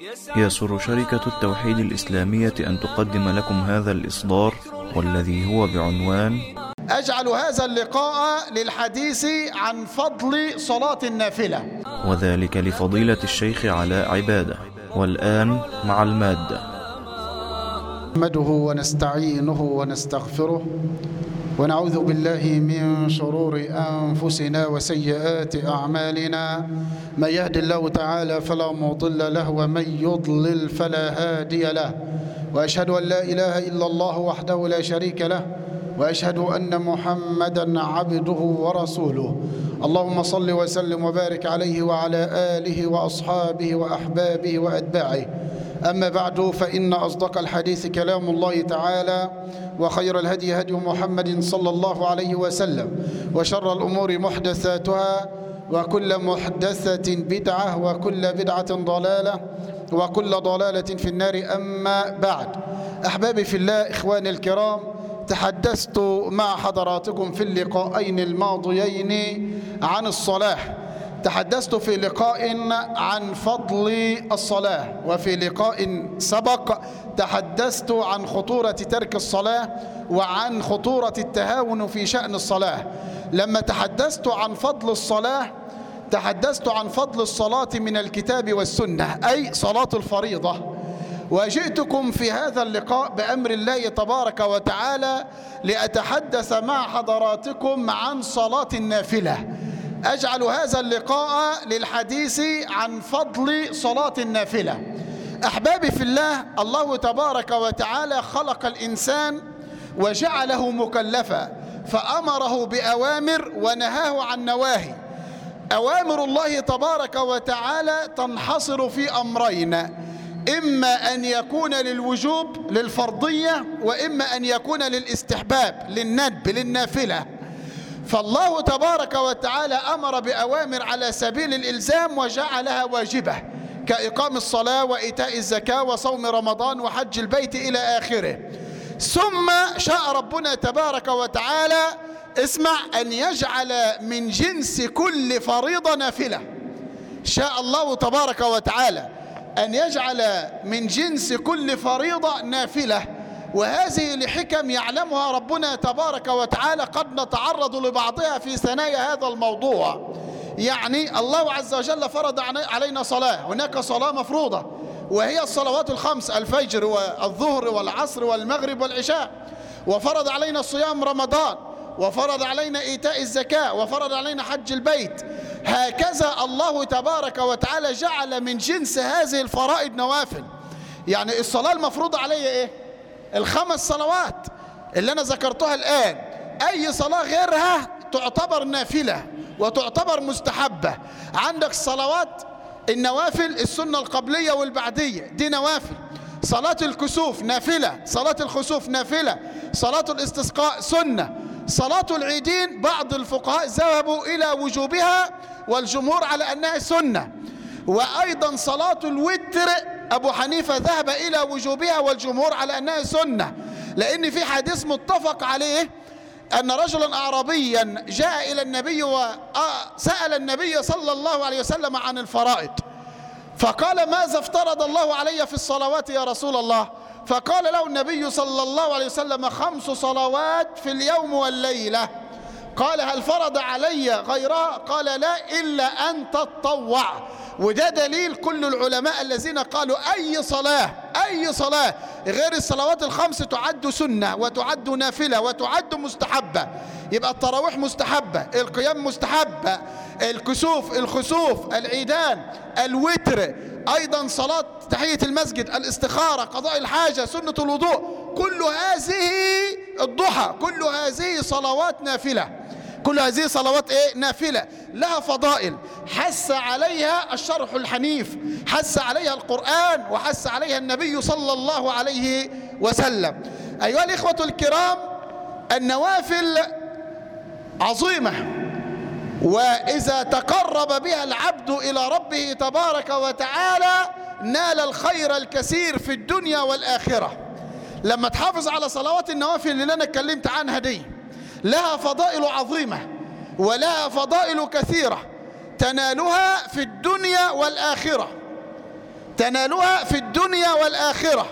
يسر شركة التوحيد الإسلامية أن تقدم لكم هذا الإصدار والذي هو بعنوان أجعل هذا اللقاء للحديث عن فضل صلاة النافلة، وذلك لفضيلة الشيخ علاء عبادة. والآن مع المادة. نحمده ونستعينه ونستغفره ونعوذ بالله من شرور أنفسنا وسيئات أعمالنا، من يهد الله تعالى فلا مضل له ومن يضلل فلا هادي له، وأشهد أن لا إله إلا الله وحده لا شريك له، وأشهد أن محمدا عبده ورسوله. اللهم صل وسلم وبارك عليه وعلى آله وأصحابه وأحبابه وأتباعه. أما بعد، فإن أصدق الحديث كلام الله تعالى، وخير الهدي هدي محمد صلى الله عليه وسلم، وشر الأمور محدثاتها، وكل محدثة بدعة، وكل بدعة ضلالة، وكل ضلالة في النار. أما بعد، أحبابي في الله، إخواني الكرام، تحدثت مع حضراتكم في اللقاءين الماضيين عن الصلاة. تحدثت في لقاء عن فضل الصلاة، وفي لقاء سبق تحدثت عن خطورة ترك الصلاة وعن خطورة التهاون في شأن الصلاة. لما تحدثت عن فضل الصلاة تحدثت عن فضل الصلاة من الكتاب والسنة، أي صلاة الفريضة. وجئتكم في هذا اللقاء بأمر الله تبارك وتعالى لأتحدث مع حضراتكم عن صلاة النافلة. أجعل هذا اللقاء للحديث عن فضل صلاة النافلة. أحبابي في الله، الله تبارك وتعالى خلق الإنسان وجعله مكلفا، فأمره بأوامر ونهاه عن نواهي. أوامر الله تبارك وتعالى تنحصر في أمرين: إما أن يكون للوجوب للفرضية، وإما أن يكون للاستحباب للندب للنافلة. فالله تبارك وتعالى أمر بأوامر على سبيل الإلزام وجعلها واجبة، كإقام الصلاة وإيتاء الزكاة وصوم رمضان وحج البيت إلى آخره. ثم شاء ربنا تبارك وتعالى، اسمع، أن يجعل من جنس كل فريضة نافلة. شاء الله تبارك وتعالى أن يجعل من جنس كل فريضة نافلة، وهذه لحكم يعلمها ربنا تبارك وتعالى، قد نتعرض لبعضها في ثنايا هذا الموضوع. يعني الله عز وجل فرض علينا صلاة، هناك صلاة مفروضة وهي الصلوات الخمس: الفجر والظهر والعصر والمغرب والعشاء. وفرض علينا صيام رمضان، وفرض علينا إيتاء الزكاة، وفرض علينا حج البيت. هكذا الله تبارك وتعالى جعل من جنس هذه الفرائض نوافل. يعني الصلاة المفروضة علي إيه؟ الخمس صلوات اللي أنا ذكرتها الآن. أي صلاة غيرها تعتبر نافلة وتعتبر مستحبة. عندك صلوات النوافل، السنة القبلية والبعدية، دي نوافل. صلاة الكسوف نافلة، صلاة الخسوف نافلة، صلاة الاستسقاء سنة. صلاة العيدين بعض الفقهاء ذهبوا إلى وجوبها والجمهور على أنها سنة. وأيضا صلاة الوتر أبو حنيفة ذهب إلى وجوبها والجمهور على أنها سنة، لأن في حديث متفق عليه أن رجلا أعرابيا جاء إلى النبي وسأل النبي صلى الله عليه وسلم عن الفرائض، فقال: ماذا افترض الله علي في الصلوات يا رسول الله؟ فقال له النبي صلى الله عليه وسلم: 5 صلوات في اليوم والليلة. قال: هل فرض علي غيرها؟ قال: لا، إلا أن تتطوع. وده دليل كل العلماء الذين قالوا أي صلاة غير الصلوات الخمس تعد سنة وتعد نافلة وتعد مستحبة. يبقى التراويح مستحبة، القيام مستحبة، الكسوف، الخسوف، العيدان، الوتر، أيضا صلاة تحية المسجد، الاستخارة، قضاء الحاجة، سنة الوضوء، كل هذه، الضحى، كل هذه صلوات نافلة. كل هذه صلوات نافلة لها فضائل حث عليها الشرح الحنيف، حث عليها القرآن، وحث عليها النبي صلى الله عليه وسلم. أيها الإخوة الكرام، النوافل عظيمة، وإذا تقرب بها العبد إلى ربه تبارك وتعالى نال الخير الكثير في الدنيا والآخرة. لما تحافظ على صلوات النوافل اللي أنا اتكلمت عنها دي، لها فضائل عظيمة ولها فضائل كثيرة تنالها في الدنيا والآخرة. تنالها في الدنيا والآخرة.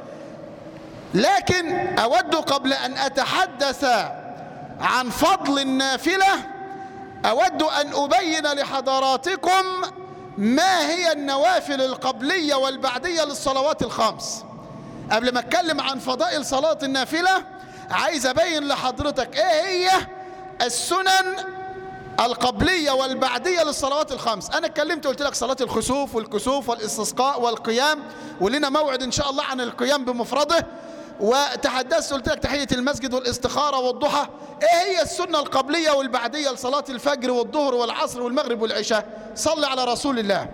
لكن أود قبل أن أتحدث عن فضل النافلة أود أن أبين لحضراتكم ما هي النوافل القبلية والبعدية للصلوات الخمس. قبل ما أتكلم عن فضائل صلاة النافلة عايز أبين لحضرتك إيه هي السنن القبلية والبعدية للصلوات الخمس. أنا اتكلمت قلت لك صلاة الخسوف والكسوف والاستسقاء والقيام، ولنا موعد إن شاء الله عن القيام بمفرده، وتحدثت قلت لك تحية المسجد والاستخارة والضحى. إيه هي السنة القبلية والبعدية لصلاة الفجر والظهر والعصر والمغرب والعشاء؟ صل على رسول الله.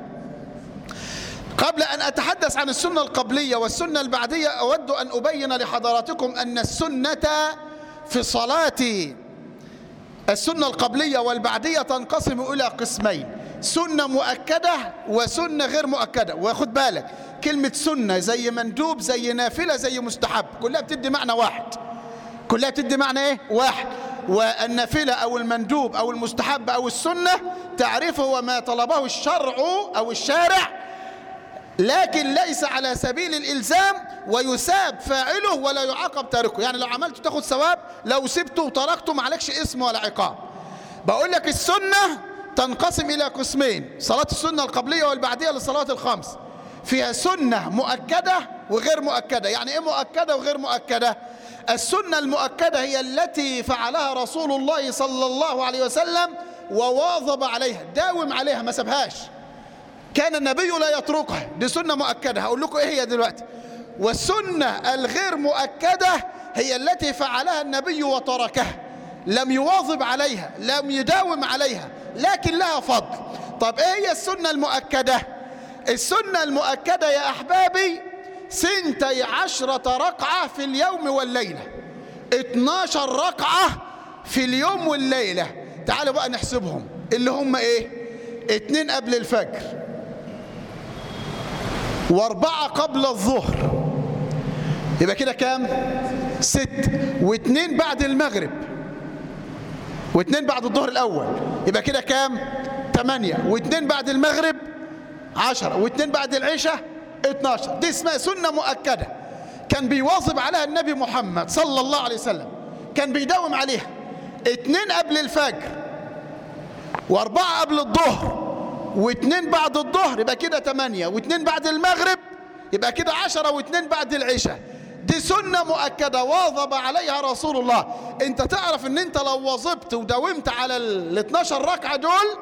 قبل أن أتحدث عن السنة القبلية والسنة البعدية أود أن أبين لحضراتكم أن السنة في صلاة السنة القبلية والبعدية تنقسم إلى قسمين: سنة مؤكدة وسنة غير مؤكدة. وخد بالك كلمة سنة زي مندوب زي نافلة زي مستحب كلها بتدي معنى واحد، كلها بتدي معنى إيه؟ واحد. والنافلة أو المندوب أو المستحب أو السنة تعريفه هو ما طلبه الشرع أو الشارع، لكن ليس على سبيل الإلزام، ويساب فاعله ولا يعاقب تاركه. يعني لو عملته تاخد ثواب، لو سبته وتركته ما عليكش اسم ولا عقاب. بقول لك السنة تنقسم إلى قسمين: صلاة السنة القبلية والبعدية للصلاة الخمس فيها سنة مؤكدة وغير مؤكدة. يعني إيه مؤكدة وغير مؤكدة؟ السنة المؤكدة هي التي فعلها رسول الله صلى الله عليه وسلم وواظب عليها، داوم عليها ما سابهاش، كان النبي لا يتركها، دي سنة مؤكدة. هقول لكم ايه هي دلوقتي. والسنة الغير مؤكدة هي التي فعلها النبي وتركها، لم يواظب عليها، لم يداوم عليها، لكن لها فضل. طب ايه هي السنة المؤكدة؟ السنة المؤكدة يا احبابي 12 ركعة في اليوم والليلة، 12 ركعة في اليوم والليلة. تعالوا بقى نحسبهم، اللي هم ايه؟ 2 قبل الفجر، و4 قبل الظهر، يبقى كده كام؟ 6، و2 بعد المغرب، و2 بعد الظهر الأول، يبقى كده كام؟ 8، و2 بعد المغرب 10، و2 بعد العشاء 12. دي اسمها سنة مؤكدة، كان بيواظب عليها النبي محمد صلى الله عليه وسلم، كان بيداوم عليها. 2 قبل الفجر، و4 قبل الظهر، و2 بعد الظهر، يبقى كده 8، و2 بعد المغرب يبقى كده 10، و2 بعد العشاء. دي سنة مؤكدة واظب عليها رسول الله. انت تعرف ان انت لو واظبت وداومت على ال 12 ركعة دول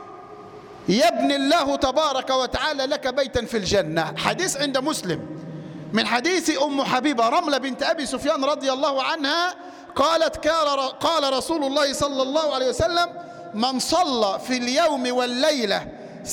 يبني الله تبارك وتعالى لك بيتا في الجنة. حديث عند مسلم من حديث أم حبيبة رملة بنت أبي سفيان رضي الله عنها قالت: قال رسول الله صلى الله عليه وسلم: من صلى في اليوم والليلة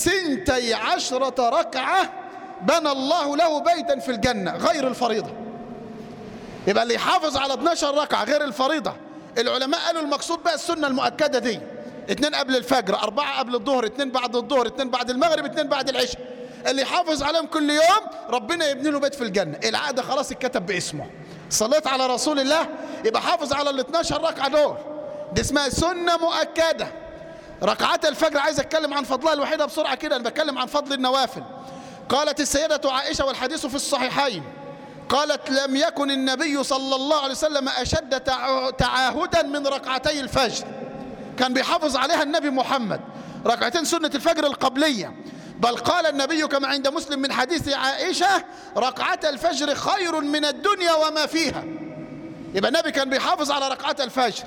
12 ركعة بنى الله له بيتا في الجنة غير الفريضة. يبقى اللي يحافظ على 12 ركعة غير الفريضة، العلماء قالوا المقصود بقى السنة المؤكدة دي: 2 قبل الفجر، 4 قبل الظهر، 2 بعد الظهر، 2 بعد المغرب، 2 بعد العشاء. اللي يحافظ عليهم كل يوم ربنا يبني له بيت في الجنة. العقد خلاص اتكتب باسمه، صليت على رسول الله يبقى حافظ على ال 12 ركعة دول. دي اسمها سنة مؤكدة. ركعات الفجر عايز اتكلم عن فضلها الوحيدة بسرعة كده، انا بتكلم عن فضل النوافل. قالت السيدة عائشة والحديث في الصحيحين، قالت: لم يكن النبي صلى الله عليه وسلم أشد تعاهدا من ركعتي الفجر. كان بيحافظ عليها النبي محمد، ركعتين سنة الفجر القبلية. بل قال النبي كما عند مسلم من حديث عائشة: ركعة الفجر خير من الدنيا وما فيها. يبقى النبي كان بيحافظ على ركعات الفجر،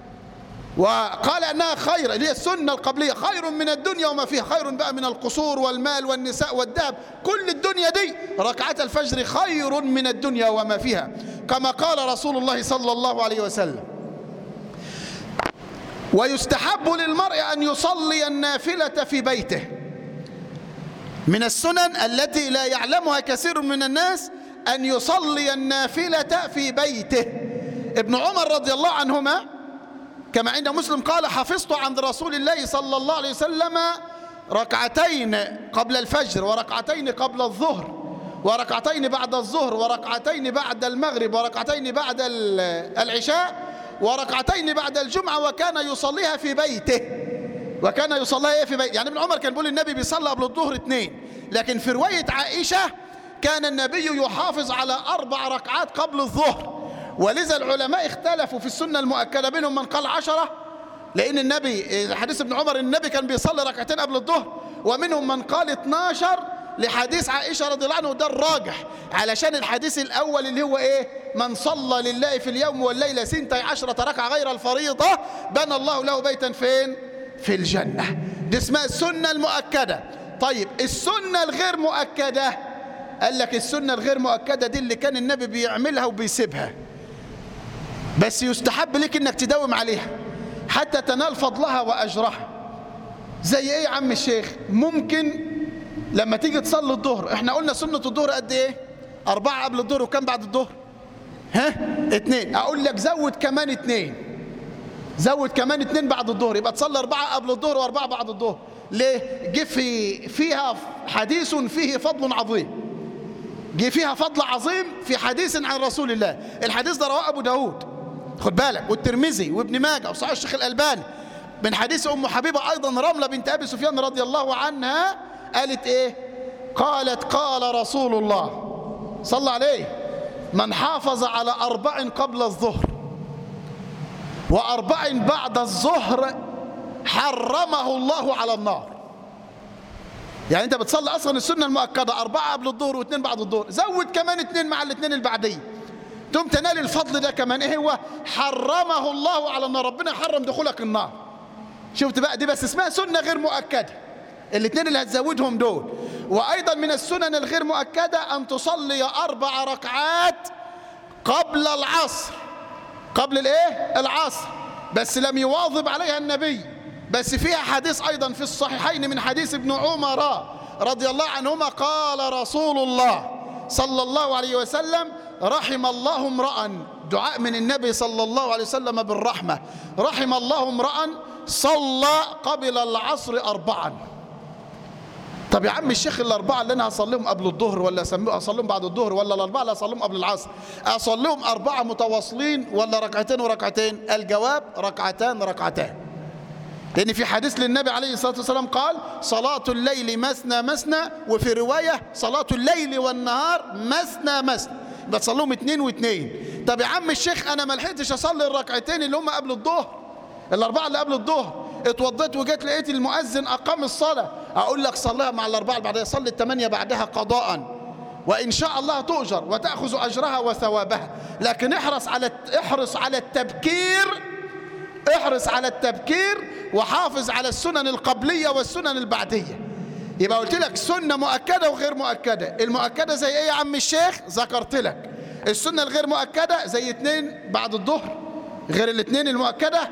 وقال أنها خير، اللي هي السنة القبلية، خير من الدنيا وما فيها. خير بقى من القصور والمال والنساء والذهب، كل الدنيا دي ركعات الفجر خير من الدنيا وما فيها، كما قال رسول الله صلى الله عليه وسلم. ويستحب للمرء أن يصلي النافلة في بيته. من السنن التي لا يعلمها كثير من الناس أن يصلي النافلة في بيته. ابن عمر رضي الله عنهما كما عند مسلم قال: حفظت عن رسول الله صلى الله عليه وسلم ركعتين قبل الفجر، وركعتين قبل الظهر، وركعتين بعد الظهر، وركعتين بعد المغرب، وركعتين بعد العشاء، وركعتين بعد الجمعة، وكان يصليها في بيته. وكان يصليها في بيته. يعني ابن عمر كان بيقول النبي بيصلي قبل الظهر 2، لكن في رواية عائشة كان النبي يحافظ على 4 ركعات قبل الظهر، ولذا العلماء اختلفوا في السنة المؤكدة، منهم من قال 10، لأن النبي حديث ابن عمر النبي كان بيصلي ركعتين قبل الظهر، ومنهم من قال 12 لحديث عائشة رضي الله عنه، وده الراجح، علشان الحديث الأول اللي هو إيه؟ من صلى لله في اليوم والليلة 12 ركعة غير الفريضة بنى الله له بيتا فين؟ في الجنة. دي اسمها السنة المؤكدة. طيب السنة الغير مؤكدة، قال لك السنة الغير مؤكدة دي اللي كان النبي بيعملها وبيسيبها، بس يستحب لك انك تداوم عليها حتى تنال فضلها وأجرها. زي ايه يا عم الشيخ؟ ممكن لما تيجي تصلي الظهر، احنا قلنا سنة الظهر قد ايه؟ 4 قبل الظهر وكم بعد الظهر؟ 2. اقول لك زود كمان 2، زود كمان 2 بعد الظهر، يبقى تصلي 4 قبل الظهر و4 بعد الظهر. ليه؟ جه فيها حديث فيه فضل عظيم، جه فيها فضل عظيم في حديث عن رسول الله. الحديث ده رواه أبو داود، خد بالك، والترمذي وابن ماجه وصحيح الشيخ الألباني، من حديث أم حبيبة أيضا رملة بنت أبي سفيان رضي الله عنها، قالت إيه؟ قالت قال رسول الله صلى عليه من حافظ على 4 قبل الظهر و4 بعد الظهر حرمه الله على النار. يعني انت بتصلي اصلا السنه المؤكده 4 قبل الظهر و2 بعد الظهر، زود كمان 2 مع ال2 البعديه، تقوم تنال الفضل ده كمان. ايه هو؟ حرمه الله على النار، ربنا حرم دخولك النار. شفت بقى؟ دي بس اسمها سنه غير مؤكده، ال2 اللي هتزودهم دول. وايضا من السنن الغير مؤكده ان تصلي 4 ركعات قبل العصر، قبل الايه؟ العصر، بس لم يواظب عليها النبي، بس فيها حديث أيضا في الصحيحين من حديث ابن عمر رضي الله عنهما، قال رسول الله صلى الله عليه وسلم رحم الله امرأ، دعاء من النبي صلى الله عليه وسلم بالرحمة، رحم الله امرأ صلى قبل العصر 4. طب يا عم الشيخ ال4 اللي أنا هصليهم قبل الظهر ولا أصليهم بعد الظهر، ولا ال4 اللي هصليهم قبل العصر، أصليهم 4 متواصلين ولا ركعتين وركعتين؟ الجواب ركعتان ركعتان، لأن في حديث للنبي عليه الصلاة والسلام قال صلاة الليل مثنى مثنى، وفي رواية صلاة الليل والنهار مثنى مثنى، بتصليهم 2 و2. طب يا عم الشيخ أنا ما لحقتش أصلي الركعتين اللي هم قبل الظهر، ال4 اللي قبل الظهر، اتوضيت وجيت لقيت المؤذن أقام الصلاة، أقول لك صليها مع ال4 اللي بعدها، صلي ال8 بعدها قضاء، وإن شاء الله تؤجر وتأخذ أجرها وثوابها. لكن احرص على التبكير، احرص على التبكير، وحافظ على السنن القبلية والسنن البعدية. يبقى قلت لك سنة مؤكدة وغير مؤكدة. المؤكدة زي ايه يا عم الشيخ؟ ذكرت لك. السنة الغير مؤكدة زي 2 بعد الظهر غير ال2 المؤكدة،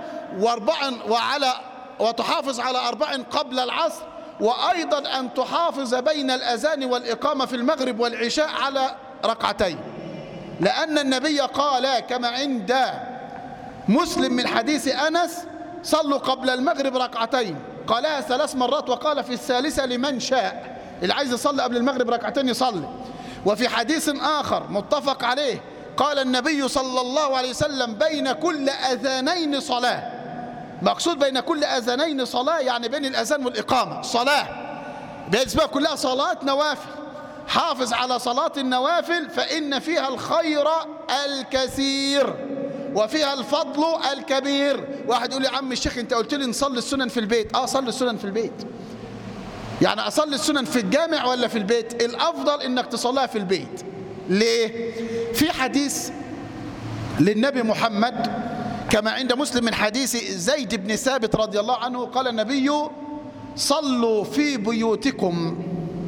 وتحافظ على 4 قبل العصر، وأيضا أن تحافظ بين الأذان والإقامة في المغرب والعشاء على 2 لأن النبي قال كما عند مسلم من حديث أنس صلوا قبل المغرب 2، قالها 3 مرات، وقال في الثالثة لمن شاء، اللي عايز يصلي قبل المغرب 2 يصلي. وفي حديث آخر متفق عليه قال النبي صلى الله عليه وسلم بين كل أذانين صلاة، مقصود بين كل أذانين صلاة يعني بين الأذان والإقامة صلاة، باسمها كلها صلاة نوافل. حافظ على صلاة النوافل فإن فيها الخير الكثير وفيها الفضل الكبير. واحد يقول لي يا عم الشيخ انت قلت لي نصلي السنن في البيت. صلي السنن في البيت. يعني اصلي السنن في الجامع ولا في البيت؟ الافضل انك تصليها في البيت. ليه؟ في حديث للنبي محمد كما عند مسلم من حديث زيد بن ثابت رضي الله عنه قال النبي صلوا في بيوتكم،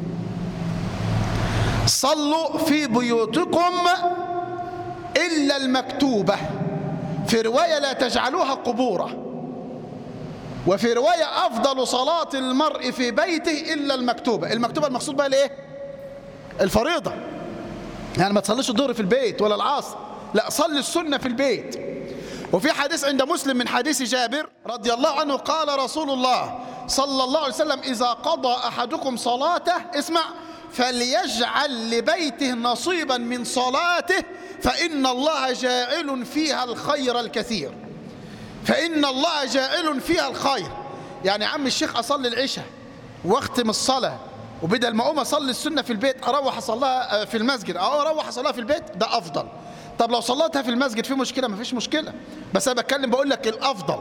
صلوا في بيوتكم إلا المكتوبة، في رواية لا تجعلوها قبورا، وفي رواية أفضل صلاة المرء في بيته إلا المكتوبة. المكتوبة المقصود بها الإيه؟ الفريضة، يعني ما تصليش الظهر في البيت ولا العصر، لا صلي السنة في البيت. وفي حديث عند مسلم من حديث جابر رضي الله عنه قال رسول الله صلى الله عليه وسلم إذا قضى أحدكم صلاته، اسمع، فليجعل لبيته نصيبا من صلاته فإن الله جاعل فيها الخير الكثير، فإن الله جاعل فيها الخير. يعني عم الشيخ أصلي العشاء واختم الصلاة وبدل ما اقوم اصلي السنه في البيت اروح اصليها في المسجد او اروح اصليها في البيت، ده افضل. طب لو صليتها في المسجد في مشكله؟ ما فيش مشكله، بس انا بتكلم بقول لك الافضل.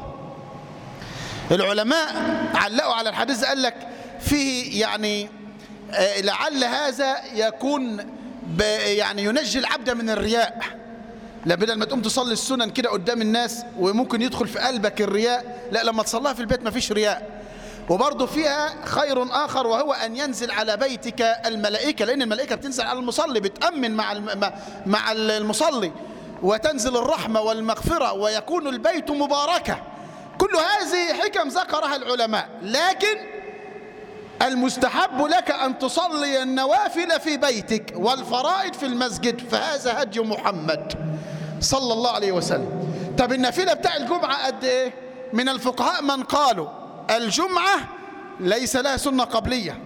العلماء علقوا على الحديث، قال لك فيه يعني لعل هذا يكون يعني ينجي العبد من الرياء. لا، بدل ما تقوم تصلي السنن كده قدام الناس وممكن يدخل في قلبك الرياء، لا، لما تصليها في البيت ما فيش رياء. وبرضه فيها خير آخر، وهو أن ينزل على بيتك الملائكة، لأن الملائكة بتنزل على المصلي، بتأمن مع المصلي، وتنزل الرحمة والمغفرة، ويكون البيت مباركة. كل هذه حكم ذكرها العلماء، لكن المستحب لك أن تصلي النوافل في بيتك والفرائض في المسجد، فهذا هدي محمد صلى الله عليه وسلم. طب النافلة بتاع الجمعة قد إيه؟ من الفقهاء من قالوا الجمعة ليس لها سنة قبلية،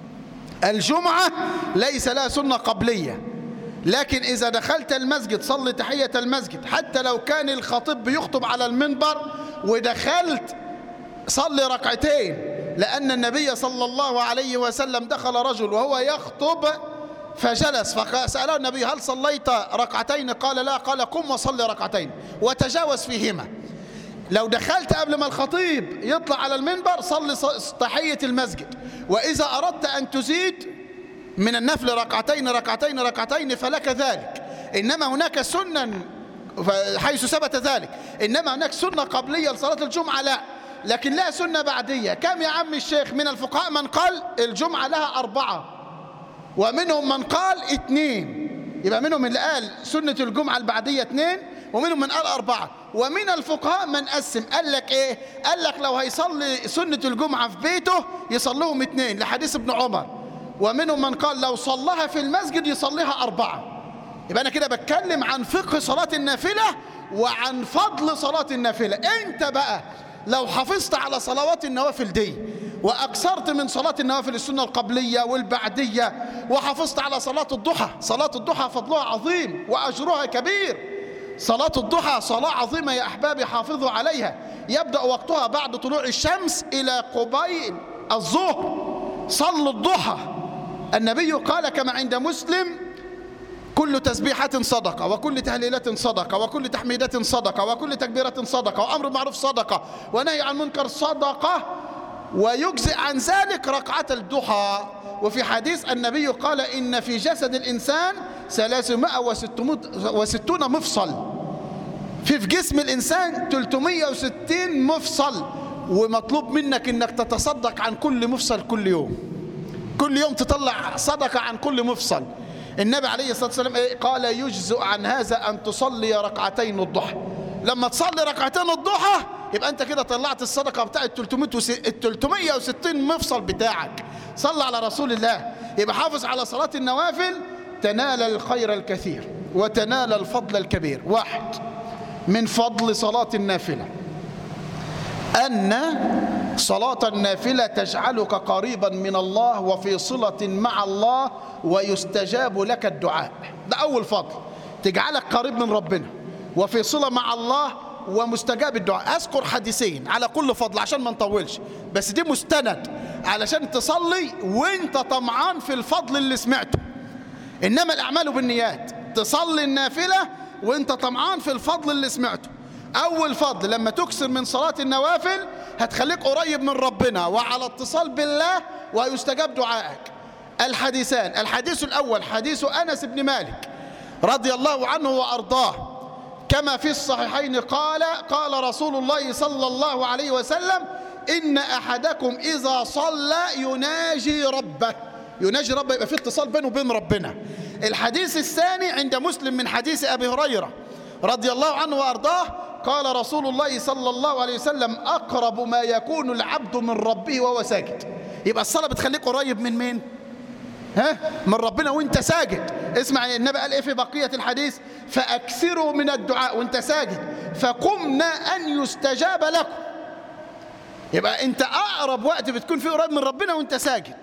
الجمعة ليس لها سنة قبلية، لكن إذا دخلت المسجد صلي تحية المسجد، حتى لو كان الخطيب بيخطب على المنبر ودخلت صلي ركعتين، لأن النبي صلى الله عليه وسلم دخل رجل وهو يخطب فجلس، فسأله النبي هل صليت ركعتين؟ قال لا. قال قم وصلي ركعتين وتجاوز فيهما. لو دخلت قبل ما الخطيب يطلع على المنبر صلي تحية المسجد، وإذا أردت أن تزيد من النفل ركعتين ركعتين ركعتين فلك ذلك. إنما هناك سنة حيث ثبت ذلك، إنما هناك سنة قبلية لصلاة الجمعة لا، لكن لها سنة بعدية. كم يا عم الشيخ؟ من الفقهاء من قال الجمعة لها 4، ومنهم من قال 2، يبقى منهم اللي قال سنة الجمعة البعدية 2، ومنهم من قال 4. ومن الفقهاء من قسم، قال لك ايه؟ قال لك لو هيصلي سنة الجمعة في بيته يصليهم 2 لحديث ابن عمر، ومنهم من قال لو صلىها في المسجد يصليها 4. يبقى انا كده بتكلم عن فقه صلاة النافلة وعن فضل صلاة النافلة. انت بقى لو حافظت على صلوات النوافل دي وأكثرت من صلاة النوافل السنة القبلية والبعدية، وحافظت على صلاة الضحى، صلاة الضحى فضلها عظيم وأجرها كبير. صلاة الضحى صلاة عظيمة يا أحبابي، حافظوا عليها. يبدأ وقتها بعد طلوع الشمس إلى قبيل الظهر، صلوا الضحى. النبي قال كما عند مسلم كل تسبيحة صدقة، وكل تهليلة صدقة، وكل تحميدة صدقة، وكل تكبيرة صدقة، وأمر بالمعروف صدقة، ونهي عن المنكر صدقة، ويجزئ عن ذلك ركعة الضحى. وفي حديث النبي قال إن في جسد الإنسان 360 مفصل، في جسم الإنسان 360 مفصل، ومطلوب منك إنك تتصدق عن كل مفصل كل يوم، كل يوم تطلع صدقة عن كل مفصل. النبي عليه الصلاة والسلام قال يجزئ عن هذا أن تصلي ركعتين الضحى. لما تصلي ركعتين الضحى يبقى أنت كده طلعت الصدقة بتاع 360 مفصل بتاعك. صلى على رسول الله. يبقى حافظ على صلاة النوافل تنال الخير الكثير وتنال الفضل الكبير. 1 من فضل صلاة النافلة أن صلاة النافلة تجعلك قريبا من الله وفي صلة مع الله ويستجاب لك الدعاء. ده أول فضل، تجعلك قريب من ربنا وفي صلة مع الله ومستجاب الدعاء. أذكر حديثين على كل فضل عشان ما نطولش، بس دي مستند علشان تصلي وانت طمعان في الفضل اللي سمعته. إنما الأعمال بالنيات، تصلي النافلة وانت طمعان في الفضل اللي سمعته. أول فضل لما تكثر من صلاة النوافل هتخليك قريب من ربنا وعلى اتصال بالله ويستجاب دعائك. الحديثان، الحديث الأول حديث أنس بن مالك رضي الله عنه وأرضاه كما في الصحيحين قال رسول الله صلى الله عليه وسلم إن أحدكم إذا صلى يناجي ربه. يناجي ربه يبقى في اتصال بينه وبين ربنا. الحديث الثاني عند مسلم من حديث أبي هريرة رضي الله عنه وأرضاه قال رسول الله صلى الله عليه وسلم أقرب ما يكون العبد من ربه وهو ساجد. يبقى الصلاة بتخليك قريب من مين؟ من ربنا وانت ساجد. اسمع النبي قال ايه في بقية الحديث؟ فأكثروا من الدعاء وانت ساجد فقمنا أن يستجاب لكم. يبقى انت أقرب وقت بتكون فيه قريب من ربنا وانت ساجد.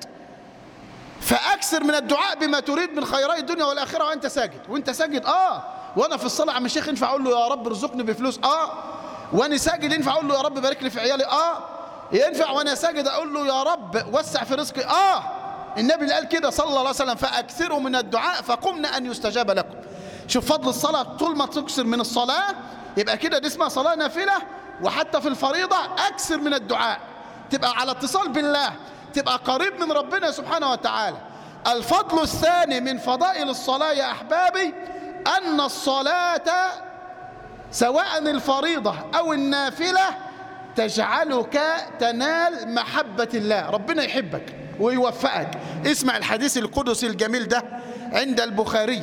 فأكثر من الدعاء بما تريد من خيرات الدنيا والآخرة وانت ساجد. وانت ساجد وانا في الصلاة عم الشيخ ينفع اقول له يا رب ارزقني بفلوس؟ وانا ساجد ينفع اقول له يا رب بارك لي في عيالي؟ ينفع وانا ساجد اقول له يا رب وسع في رزقي؟ النبي اللي قال كده صلى الله عليه وسلم: فأكثروا من الدعاء فقمنا أن يستجاب لكم. شوف فضل الصلاة، طول ما تكثر من الصلاة يبقى كده دي اسمها صلاة نافلة. وحتى في الفريضة أكثر من الدعاء، تبقى على اتصال بالله، تبقى قريب من ربنا سبحانه وتعالى. الفضل الثاني من فضائل الصلاة يا أحبابي أن الصلاة سواء الفريضة أو النافلة تجعلك تنال محبة الله، ربنا يحبك ويوفقك. اسمع الحديث القدسي الجميل ده عند البخاري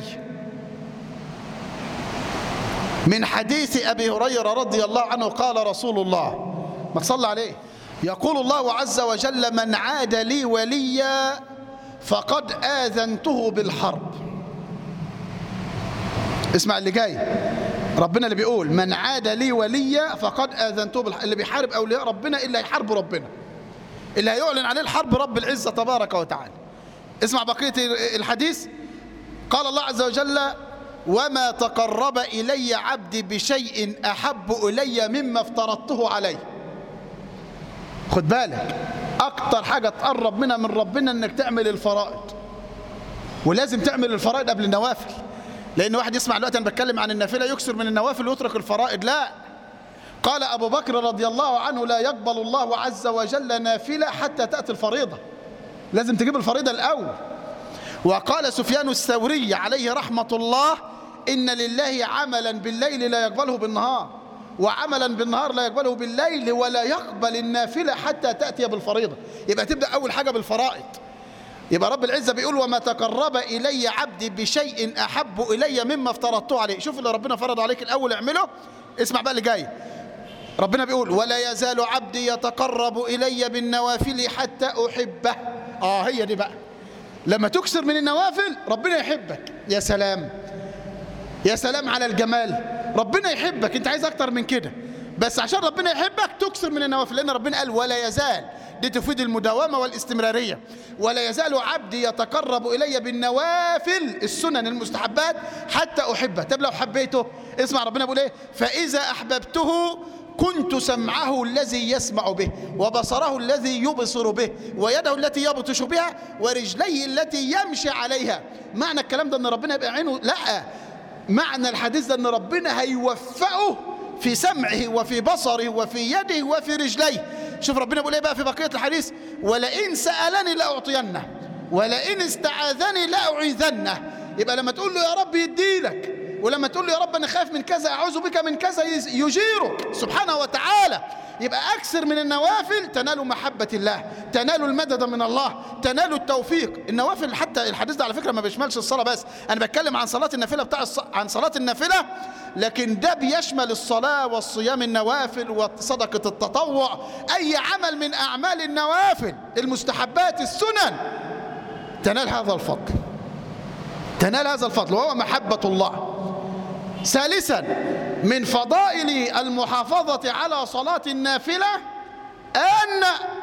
من حديث أبي هريرة رضي الله عنه قال رسول الله، ما تصلى عليه، يقول الله عز وجل: من عاد لي وليا فقد آذنته بالحرب. اسمع اللي جاي، ربنا اللي بيقول: من عاد لي وليا فقد آذنته بالحرب. اللي بيحارب أولياء ربنا اللي هيحاربوا ربنا، اللي هيعلن عليه الحرب رب العزة تبارك وتعالى. اسمع بقية الحديث، قال الله عز وجل: وما تقرب إلي عبدي بشيء أحب إلي مما افترضته عليه. خد بالك، أكتر حاجة تقرب منها من ربنا إنك تعمل الفرائض، ولازم تعمل الفرائض قبل النوافل. لأن واحد يسمع الوقت أنا بتكلم عن النافلة يكسر من النوافل ويترك الفرائض، لا. قال أبو بكر رضي الله عنه: لا يقبل الله عز وجل نافلة حتى تأتي الفريضة، لازم تجيب الفريضة الأول. وقال سفيان الثوري عليه رحمة الله: إن لله عملا بالليل لا يقبله بالنهار، وعملا بالنهار لا يقبله بالليل، ولا يقبل النافلة حتى تأتي بالفريضة. يبقى تبدأ أول حاجة بالفرائض. يبقى رب العزة بيقول: وما تقرب إلي عبدي بشيء أحب إلي مما افترضته عليه. شوف اللي ربنا فرض عليك الأول اعمله. اسمع بقى اللي جاي، ربنا بيقول: ولا يزال عبدي يتقرب إلي بالنوافل حتى أحبه. هي دي بقى، لما تكسر من النوافل ربنا يحبك. يا سلام، يا سلام على الجمال، ربنا يحبك. انت عايز اكتر من كده، بس عشان ربنا يحبك تكسر من النوافل، لان ربنا قال: ولا يزال، دي تفيد المداومة والاستمرارية. ولا يزال عبدي يتقرب إلي بالنوافل، السنن المستحبات، حتى أحبه. طب لو حبيته، اسمع ربنا بيقول ايه: فإذا أحببته كنت سمعه الذي يسمع به، وبصره الذي يبصر به، ويده التي يبطش بها، ورجليه التي يمشي عليها. معنى الكلام ده ان ربنا يبقى عينه؟ لا، معنى الحديث ده ان ربنا هيوفقه في سمعه وفي بصره وفي يده وفي رجليه. شوف ربنا بيقول ايه بقى في بقية الحديث: ولئن سألني لأعطينه، ولئن استعاذني لأعيذنه. يبقى لما تقول له يا رب يديلك، ولما تقول له يا رب أنا خايف من كذا أعوذ بك من كذا يجيرك سبحانه وتعالى. يبقى أكثر من النوافل تنالوا محبة الله، تنالوا المدد من الله، تنالوا التوفيق. النوافل حتى الحديث ده على فكرة ما بيشملش الصلاة بس، أنا بتكلم عن صلاة النافلة عن صلاة النافلة، لكن ده بيشمل الصلاة والصيام النوافل وصدقة التطوع، أي عمل من أعمال النوافل المستحبات السنن تنال هذا الفضل، تنال هذا الفضل وهو محبة الله. ثالثا من فضائل المحافظة على صلاة النافلة أن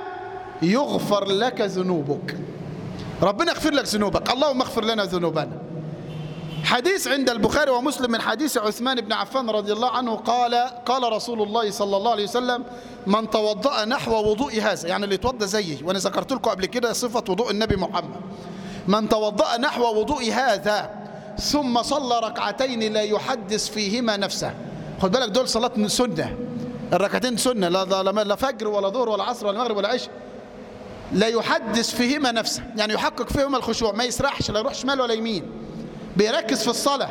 يغفر لك ذنوبك، ربنا يغفر لك ذنوبك. اللهم اغفر لنا ذنوبنا. حديث عند البخاري ومسلم من حديث عثمان بن عفان رضي الله عنه قال رسول الله صلى الله عليه وسلم: من توضأ نحو وضوء هذا، يعني اللي يتوضأ زيي، وأنا ذكرت لكم قبل كده صفة وضوء النبي محمد، من توضأ نحو وضوء هذا ثم صلى ركعتين لا يحدث فيهما نفسه. خد بالك دول صلاة سنة، الركعتين سنة، لا فجر ولا ظهر ولا عصر ولا مغرب ولا عشاء. لا يحدث فيهما نفسه، يعني يحقق فيهما الخشوع، ما يسرحش، لا يروح شمال ولا يمين، بيركز في الصلاة.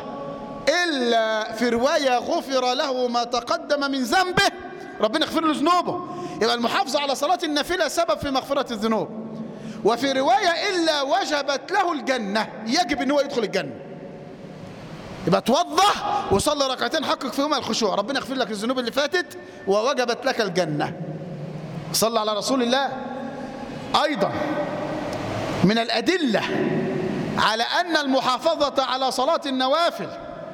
إلا في رواية غفر له ما تقدم من ذنبه، ربنا يغفر له ذنوبه. يبقى المحافظة على صلاة النافلة سبب في مغفرة الذنوب. وفي رواية إلا وجبت له الجنة، يجب أن هو يدخل الجنة. يبقى توضح وصلي ركعتين حقق فيهما الخشوع، ربنا يغفر لك الذنوب اللي فاتت ووجبت لك الجنة. صلى على رسول الله. أيضا من الأدلة على أن المحافظة على صلاة النوافل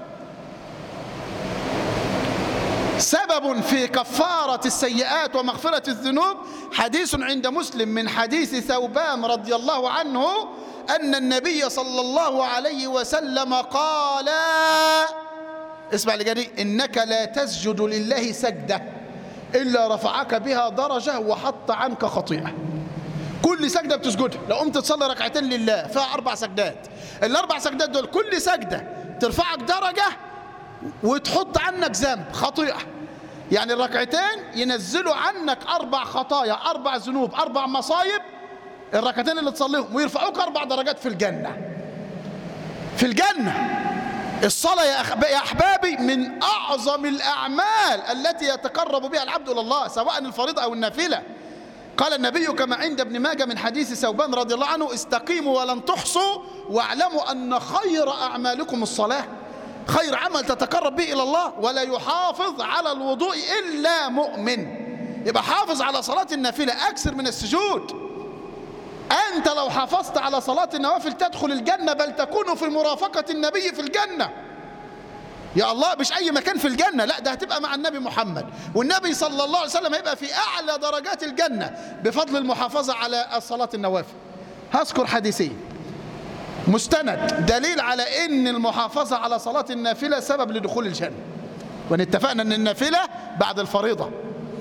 سبب في كفارة السيئات ومغفرة الذنوب، حديث عند مسلم من حديث ثوبان رضي الله عنه أن النبي صلى الله عليه وسلم قال: اسمع لجدي: إنك لا تسجد لله سجدة إلا رفعك بها درجة وحط عنك خطيئة. كل سجدة بتسجدها. لو قمت تصلي ركعتين لله فيها 4 سجدات، ال4 سجدات دول كل سجدة ترفعك درجة وتحط عنك ذنب خطيئة. يعني الركعتين ينزلوا عنك 4 خطايا، 4 ذنوب، 4 مصايب، الركعتين اللي تصليهم، ويرفعوك 4 درجات في الجنة. في الجنة. الصلاة يا أحبابي من أعظم الأعمال التي يتقرب بها العبد إلى الله، سواء الفريضة أو النافلة. قال النبي كما عند ابن ماجه من حديث ثوبان رضي الله عنه: استقيموا ولن تحصوا واعلموا أن خير أعمالكم الصلاة. خير عمل تتقرب به إلى الله. ولا يحافظ على الوضوء إلا مؤمن. يبقى حافظ على صلاة النافلة، أكثر من السجود. أنت لو حافظت على صلاة النوافل تدخل الجنة، بل تكون في مرافقة النبي في الجنة. يا الله، مش أي مكان في الجنة، لا، ده هتبقى مع النبي محمد، والنبي صلى الله عليه وسلم هيبقى في أعلى درجات الجنة بفضل المحافظة على الصلاة النوافل. هذكر حديثين مستند دليل على أن المحافظة على صلاة النافلة سبب لدخول الجنة، ونتفقنا أن النافلة بعد الفريضة.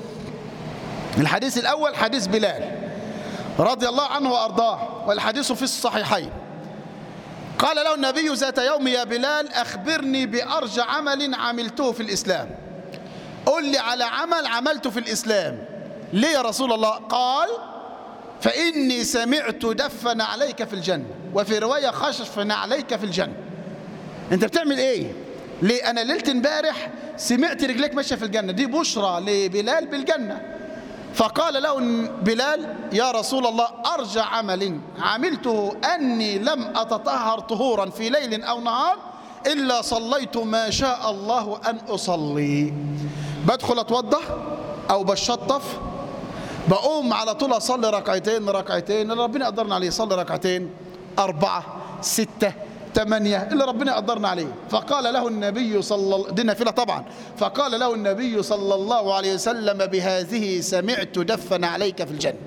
الحديث الأول حديث بلال رضي الله عنه وأرضاه، والحديث في الصحيحين. قال له النبي ذات يوم: يا بلال أخبرني بأرجى عمل عملته في الإسلام. قل لي على عمل عملته في الإسلام. ليه يا رسول الله؟ قال: فإني سمعت دفن عليك في الجنة، وفي رواية خشفن عليك في الجنة. أنت بتعمل إيه؟ ليه؟ أنا ليلة امبارح سمعت رجليك ماشية في الجنة. دي بشرى لبلال بالجنة. فقال له بلال: يا رسول الله، أرجى عمل عملته أني لم أتطهر طهورا في ليل أو نهار إلا صليت ما شاء الله أن أصلي. بدخل أتوضأ أو بشطف، بقوم على طول أصلي ركعتين اللي ربنا قدرنا عليه. صلي ركعتين، 4، 6، 8 اللي ربنا قدرنا عليه. فقال له النبي دي نافلة طبعا. فقال له النبي صلى الله عليه وسلم: بهذه سمعت دفن عليك في الجنة.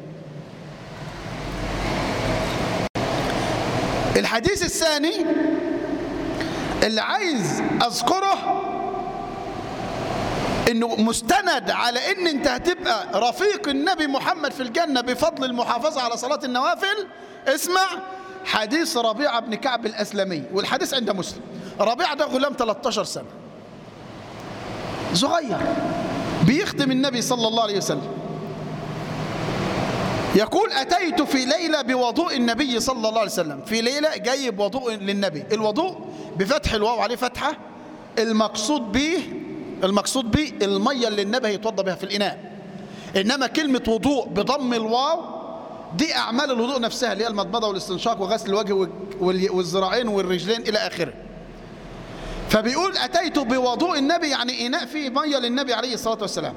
الحديث الثاني اللي عايز أذكره إنه مستند على إن أنت هتبقى رفيق النبي محمد في الجنة بفضل المحافظة على صلاة النوافل. اسمع حديث ربيعة بن كعب الأسلمي، والحديث عند مسلم. ربيعة ده غلام 13 سنة، صغير، بيخدم النبي صلى الله عليه وسلم. يقول: أتيت في ليلة بوضوء النبي صلى الله عليه وسلم. في ليلة جايب وضوء للنبي. الوضوء بفتح الواو عليه فتحة. المقصود به المية اللي النبي هيتوضى بها في الإناء. إنما كلمة وضوء بضم الواو دي أعمال الوضوء نفسها، اللي هي المضمضة والاستنشاق وغسل الوجه والذراعين والرجلين إلى آخره. فبيقول: أتيت بوضوء النبي، يعني إناء فيه مية للنبي عليه الصلاة والسلام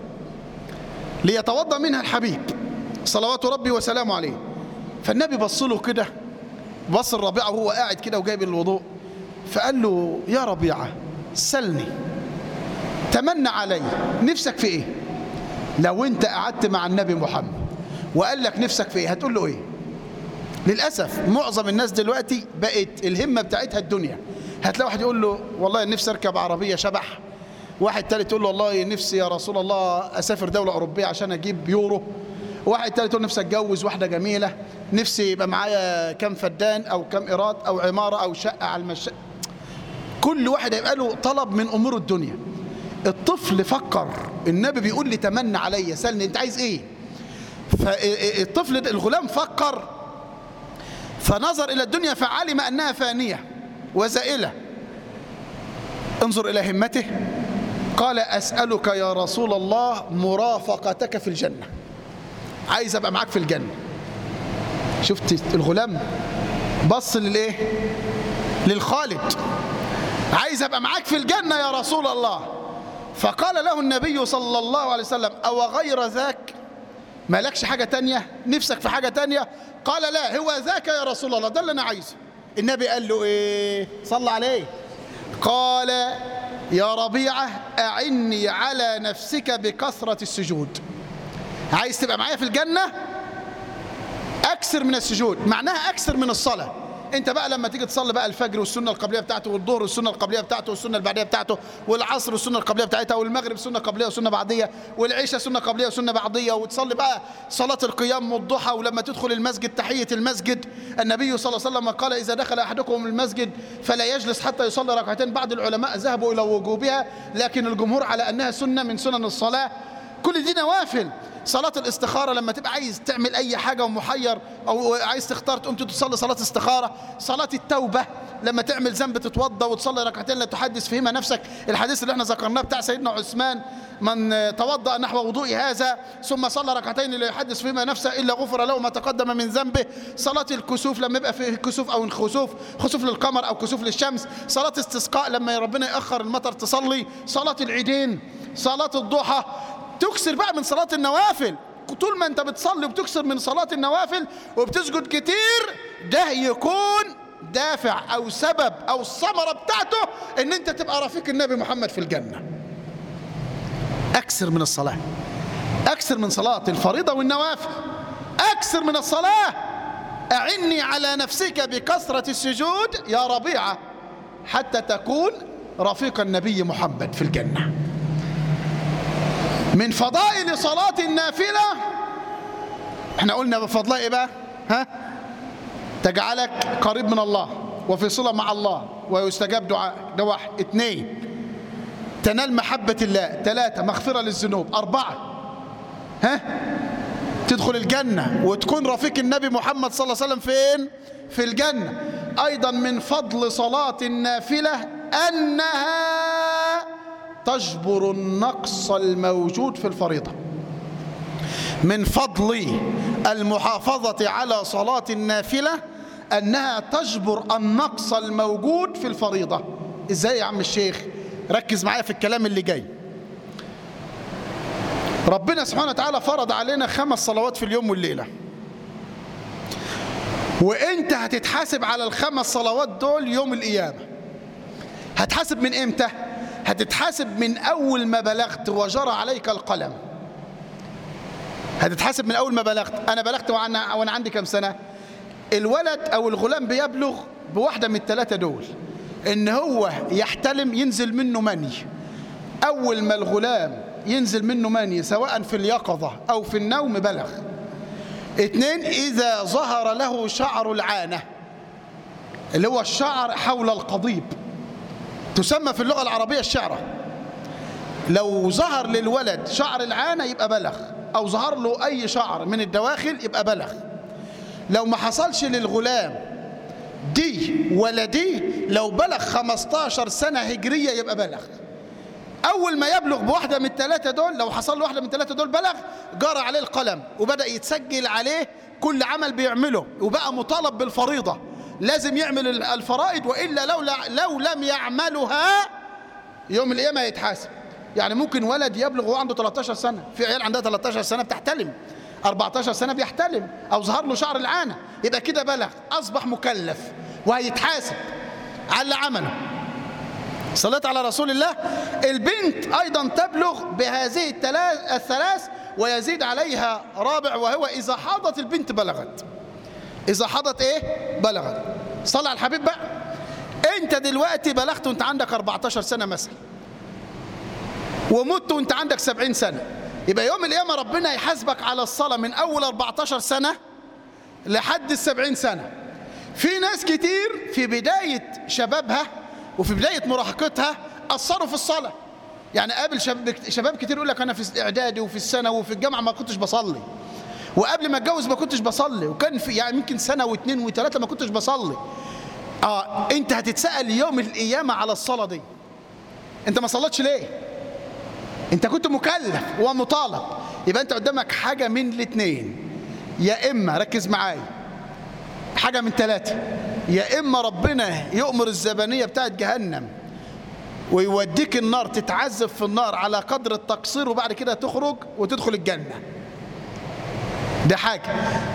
ليتوضأ منها الحبيب صلوات ربي وسلامه عليه. فالنبي بص له كده، بص الربيعة وهو قاعد كده وجايب الوضوء، فقال له: يا ربيعة، سلني، تمنى علي، نفسك في إيه؟ لو أنت قعدت مع النبي محمد وقال لك نفسك في إيه، هتقول له إيه؟ للأسف معظم الناس دلوقتي بقت الهمة بتاعتها الدنيا. هتلاقي واحد يقول له: والله نفسي أركب عربية شبح. واحد تالت يقول له: والله نفسي يا رسول الله أسافر دولة أوروبية عشان أجيب يورو. واحد تالت يقول: نفسي أتجوز واحدة جميلة، نفسي يبقى معايا كم فدان أو كم إيراد أو عمارة أو شقة على المشاء. كل واحد هيبقى له طلب من أمور الدنيا. الطفل فكر، النبي بيقول لي تمنى عليا، سألني أنت عايز إيه؟ فالطفل الغلام فكر، فنظر إلى الدنيا فعلم أنها فانية وزائلة. انظر إلى همته. قال: أسألك يا رسول الله مرافقتك في الجنة. عايز أبقى معاك في الجنة. شفت الغلام بص للإيه؟ للخالد. عايز أبقى معاك في الجنة يا رسول الله. فقال له النبي صلى الله عليه وسلم: أو غير ذاك؟ مالكش حاجة تانية؟ نفسك في حاجة تانية؟ قال: لا، هو ذاك يا رسول الله، ده اللي أنا عايزه. النبي قال له إيه؟ صلى عليه. قال: يا ربيعة، أعني على نفسك بكثرة السجود. عايز تبقى معايا في الجنة؟ أكثر من السجود، معناها أكثر من الصلاة. انت بقى لما تيجي تصلي بقى الفجر والسنه القبليه بتاعته، والظهر والسنه القبليه بتاعته، والسنه البعديه بتاعته، والعصر والسنه القبليه بتاعتها، والمغرب سنه قبليه وسنه بعديه، والعشاء سنه قبليه وسنه بعديه، وتصلي بقى صلاه القيام والضحى، ولما تدخل المسجد تحيه المسجد. النبي صلى الله عليه وسلم قال اذا دخل احدكم المسجد فلا يجلس حتى يصلي ركعتين. بعض العلماء ذهبوا الى وجوبها، لكن الجمهور على انها سنه من سنن الصلاه. كل دي نوافل. صلاة الاستخارة لما تبقى عايز تعمل أي حاجة ومحير أو عايز تختار تقوم تصلي صلاة استخارة. صلاة التوبة لما تعمل ذنب تتوضى وتصلي ركعتين لا تحدث فيهما نفسك، الحديث اللي احنا ذكرناه بتاع سيدنا عثمان من توضأ نحو وضوء هذا ثم صلى ركعتين لا يحدث فيهما نفسه إلا غفر له ما تقدم من ذنبه. صلاة الكسوف لما يبقى فيه كسوف أو خسوف للقمر أو كسوف للشمس. صلاة استسقاء لما ربنا يأخر المطر تصلي. صلاة العيدين، صلاة الضحى. تكسر بقى من صلاة النوافل. طول ما انت بتصلي وبتكسر من صلاة النوافل وبتسجد كتير، ده يكون دافع او سبب او الثمرة بتاعته ان انت تبقى رفيق النبي محمد في الجنة. اكثر من الصلاة، اكثر من صلاة الفريضة والنوافل، اكثر من الصلاة. اعني على نفسك بكثرة السجود يا ربيعة حتى تكون رفيق النبي محمد في الجنة. من فضائل صلاة النافلة احنا قلنا بفضلها ايه بقى؟ تجعلك قريب من الله وفي صلة مع الله ويستجاب دعائك، ده واحد. 2 تنال محبة الله. 3 مغفرة للذنوب. 4 تدخل الجنة وتكون رفيق النبي محمد صلى الله عليه وسلم فين؟ في الجنة. أيضا من فضل صلاة النافلة أنها تجبر النقص الموجود في الفريضة. من فضل المحافظة على صلاة النافلة أنها تجبر النقص الموجود في الفريضة. إزاي يا عم الشيخ؟ ركز معايا في الكلام اللي جاي. ربنا سبحانه وتعالى فرض علينا 5 صلوات في اليوم والليلة، وإنت هتتحاسب على ال5 صلوات دول يوم القيامة. هتحاسب من إمتى؟ هتتحاسب من أول ما بلغت وجرى عليك القلم. هتتحاسب من أول ما بلغت. أنا بلغت وأنا عندي كم سنة؟ الولد أو الغلام بيبلغ بواحدة من ال3 دول، إن هو يحتلم ينزل منه مني. أول ما الغلام ينزل منه مني سواء في اليقظة أو في النوم بلغ. 2 إذا ظهر له شعر العانة، اللي هو الشعر حول القضيب، تسمى في اللغة العربية الشعرة. لو ظهر للولد شعر العانة يبقى بلغ، أو ظهر له أي شعر من الدواخل يبقى بلغ. لو ما حصلش للغلام دي ولا دي، لو بلغ 15 سنة هجرية يبقى بلغ. أول ما يبلغ بواحدة من ال3 دول، لو حصل له واحدة من ال3 دول بلغ، جرى عليه القلم وبدأ يتسجل عليه كل عمل بيعمله، وبقى مطالب بالفريضة، لازم يعمل الفرائض، وإلا لو لم يعملها يوم القيامة يتحاسب. يعني ممكن ولد يبلغ وهو عنده 13 سنة، في عيال عندها 13 سنة بتحتلم، 14 سنة بيحتلم، أو ظهر له شعر العانة، يبقى كده بلغ، أصبح مكلف وهيتحاسب على عمله. صليت على رسول الله. البنت أيضا تبلغ بهذه الثلاث ويزيد عليها رابع، وهو إذا حاضت البنت بلغت. إذا حاضت إيه؟ بلغت. صلى على الحبيب بقى. أنت دلوقتي بلغت وأنت عندك 14 سنة مثلا، ومت وأنت عندك 70 سنة، يبقى يوم القيامة ربنا يحاسبك على الصلاة من أول 14 سنة لحد 70 سنة. في ناس كتير في بداية شبابها وفي بداية مراهقتها أثروا في الصلاة. يعني قابل شباب كتير يقول لك أنا في الإعدادي وفي الثانوي وفي الجامعة ما كنتش بصلي، وقبل ما اتجوز ما كنتش بصلي، وكان في يعني يمكن سنة و2 و3 ما كنتش بصلي. أنت هتتسأل يوم القيامة على الصلاة دي. أنت ما صلتش ليه؟ أنت كنت مكلف ومطالب. يبقى أنت قدامك حاجة من الاثنين، يا إما ركز معايا، حاجة من 3، يا إما ربنا يؤمر الزبانية بتاعت جهنم ويوديك النار تتعذب في النار على قدر التقصير، وبعد كده تخرج وتدخل الجنة. ده حاجة.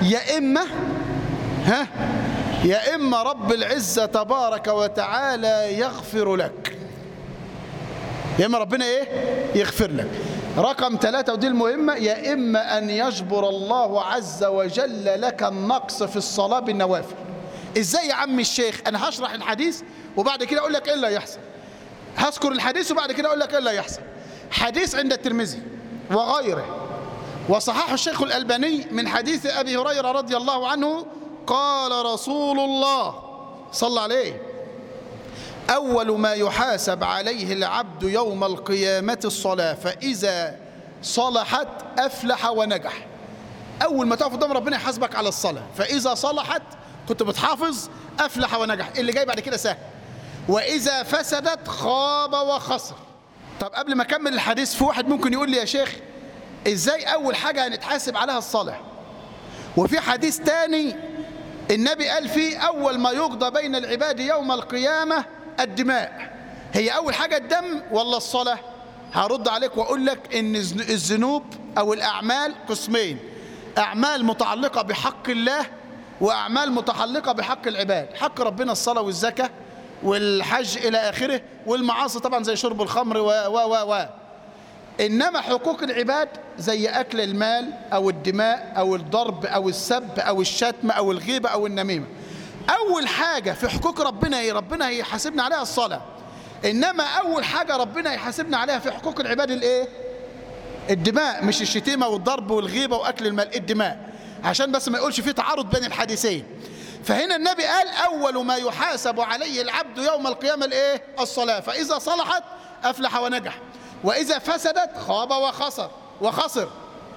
يا إما رب العزة تبارك وتعالى يغفر لك، يا إما ربنا إيه؟ يغفر لك. رقم 3 ودي المهمة، يا إما أن يجبر الله عز وجل لك النقص في الصلاة بالنوافل. ازاي يا عم الشيخ؟ انا هشرح الحديث وبعد كده اقول لك ايه اللي يحصل. هذكر الحديث وبعد كده اقول لك ايه اللي يحصل. حديث عند الترمذي وغيره وصححه الشيخ الألباني من حديث أبي هريرة رضي الله عنه قال رسول الله صلى عليه: أول ما يحاسب عليه العبد يوم القيامة الصلاة فإذا صلحت أفلح ونجح. أول ما تقف قدام ربنا يحاسبك على الصلاة، فإذا صلحت كنت بتحافظ أفلح ونجح، اللي جاي بعد كده سهل. وإذا فسدت خاب وخسر. طب قبل ما أكمل الحديث، في واحد ممكن يقول لي يا شيخ إزاي أول حاجة هنتحاسب عليها الصلاة؟ وفي حديث تاني النبي قال فيه أول ما يقضى بين العباد يوم القيامة الدماء. هي أول حاجة الدم ولا الصلاة؟ هرد عليك وأقول لك إن الذنوب أو الأعمال قسمين: أعمال متعلقة بحق الله وأعمال متعلقة بحق العباد. حق ربنا الصلاة والزكاة والحج إلى آخره، والمعاصي طبعا زي شرب الخمر و إنما حقوق العباد زي أكل المال أو الدماء أو الضرب أو السب أو الشتم أو الغيبة أو النميمة. أول حاجة في حقوق ربنا ربنا يحاسبنا عليها الصلاة. إنما أول حاجة ربنا يحاسبنا عليها في حقوق العباد الإيه؟ الدماء، مش الشتيمة والضرب والغيبة وأكل المال، الدماء، عشان بس ما يقولش في تعارض بين الحديثين. فهنا النبي قال أول ما يحاسب عليه العبد يوم القيامة الإيه؟ الصلاة، فإذا صلحت أفلح ونجح، وإذا فسدت خاب وخسر.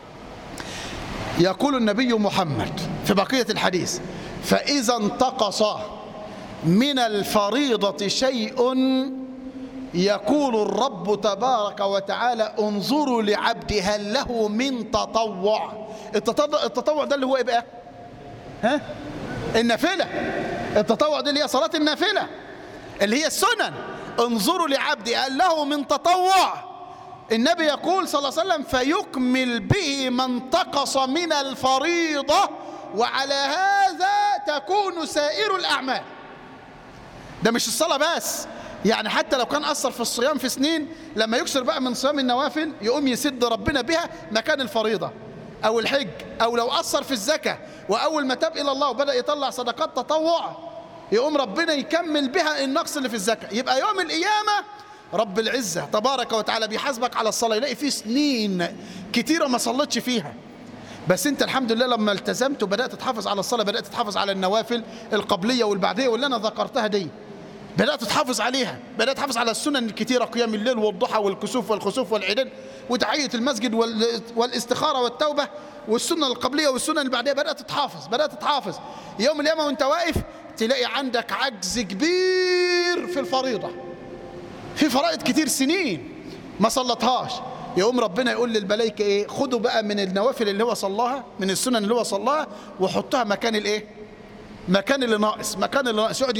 يقول النبي محمد في بقية الحديث: فإذا انتقص من الفريضة شيء يقول الرب تبارك وتعالى انظروا لعبدي هل له من تطوع. التطوع ده اللي هو ايه بقى؟ ها؟ النافلة. التطوع دي اللي هي صلاة النافلة اللي هي السنن. انظروا لعبدي هل له من تطوع. النبي يقول صلى الله عليه وسلم: فيكمل به ما انتقص من الفريضة، وعلى هذا تكون سائر الأعمال. ده مش الصلاة بس، يعني حتى لو كان أثر في الصيام في سنين، لما يكسر بقى من صيام النوافل يقوم يسد ربنا بها مكان الفريضة أو الحج، أو لو أثر في الزكاة وأول ما تاب إلى الله وبدأ يطلع صدقات تطوع يقوم ربنا يكمل بها النقص اللي في الزكاة. يبقى يوم القيامة رب العزة تبارك وتعالى بيحاسبك على الصلاة، يلاقي فيه سنين كتيرة ما صلتش فيها، بس انت الحمد لله لما التزمت وبدأت تحافظ على الصلاة، بدأت تحافظ على النوافل القبلية والبعدية واللي أنا ذكرتها دي، بدأت تحافظ عليها، بدأت تحافظ على السنن الكتيرة: قيام الليل والضحى والكسوف والخسوف والعيدين ودعية المسجد والاستخارة والتوبة والسنة القبلية والسنن البعدية. بدأت تحافظ. يوم القيامة وانت واقف تلاقي عندك عجز كبير في الفريضة، في فرائض كتير سنين ما صلتهاش. يقوم ربنا يقول للملائكة ايه؟ خدوا بقى من النوافل اللي هو صلاها، من السنن اللي هو صلاها، وحطها مكان الايه؟ مكان اللي ناقص. يقعد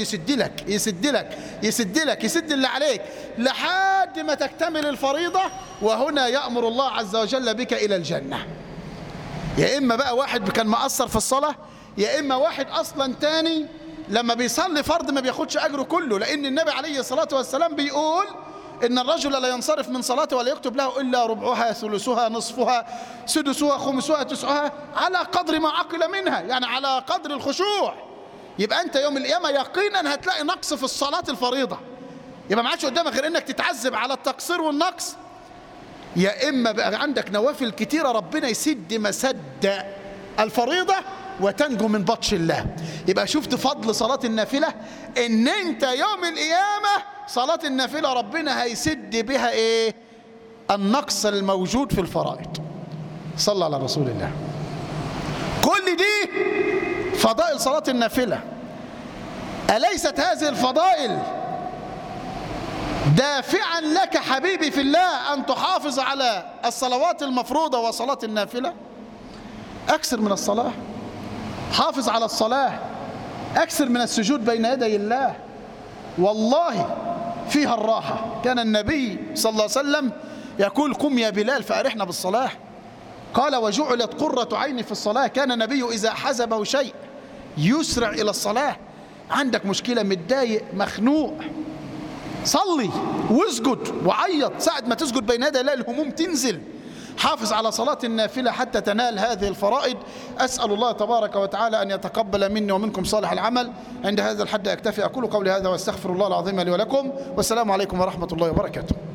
يسد اللي عليك لحد ما تكتمل الفريضة. وهنا يأمر الله عز وجل بك إلى الجنة. يا إما بقى واحد كان مقصر في الصلاة، يا إما واحد أصلا تاني لما بيصلي فرض ما بياخدش أجره كله، لأن النبي عليه الصلاة والسلام بيقول إن الرجل لا ينصرف من صلاته ولا يكتب له إلا ربعها ثلثها نصفها سدسها خمسها تسعها على قدر ما عقل منها، يعني على قدر الخشوع. يبقى أنت يوم القيامة يقينا هتلاقي نقص في الصلاة الفريضة، يبقى ما عادش قدامك غير إنك تتعذب على التقصير والنقص، يا إما بقى عندك نوافل كتيرة ربنا يسد مسد الفريضة وتنجو من بطش الله. يبقى شفت فضل صلاة النافلة، إن أنت يوم القيامة صلاة النافلة ربنا هيسد بها إيه؟ النقص الموجود في الفرائض. صلى على رسول الله. كل دي فضائل صلاة النافلة. أليست هذه الفضائل دافعا لك حبيبي في الله أن تحافظ على الصلوات المفروضة وصلاة النافلة؟ أكثر من الصلاة، حافظ على الصلاة، أكثر من السجود بين يدي الله، والله فيها الراحة. كان النبي صلى الله عليه وسلم يقول: قم يا بلال فأرحنا بالصلاة. قال: وجعلت قرة عيني في الصلاة. كان النبي إذا حزبه شيء يسرع إلى الصلاة. عندك مشكلة، متضايق، مخنوق، صلي واسجد وعيط. ساعة ما تسجد بين يدي الله الهموم تنزل. حافظ على صلاة النافلة حتى تنال هذه الفرائض. أسأل الله تبارك وتعالى أن يتقبل مني ومنكم صالح العمل. عند هذا الحد أكتفي، أقول قولي هذا واستغفر الله العظيم لي ولكم، والسلام عليكم ورحمة الله وبركاته.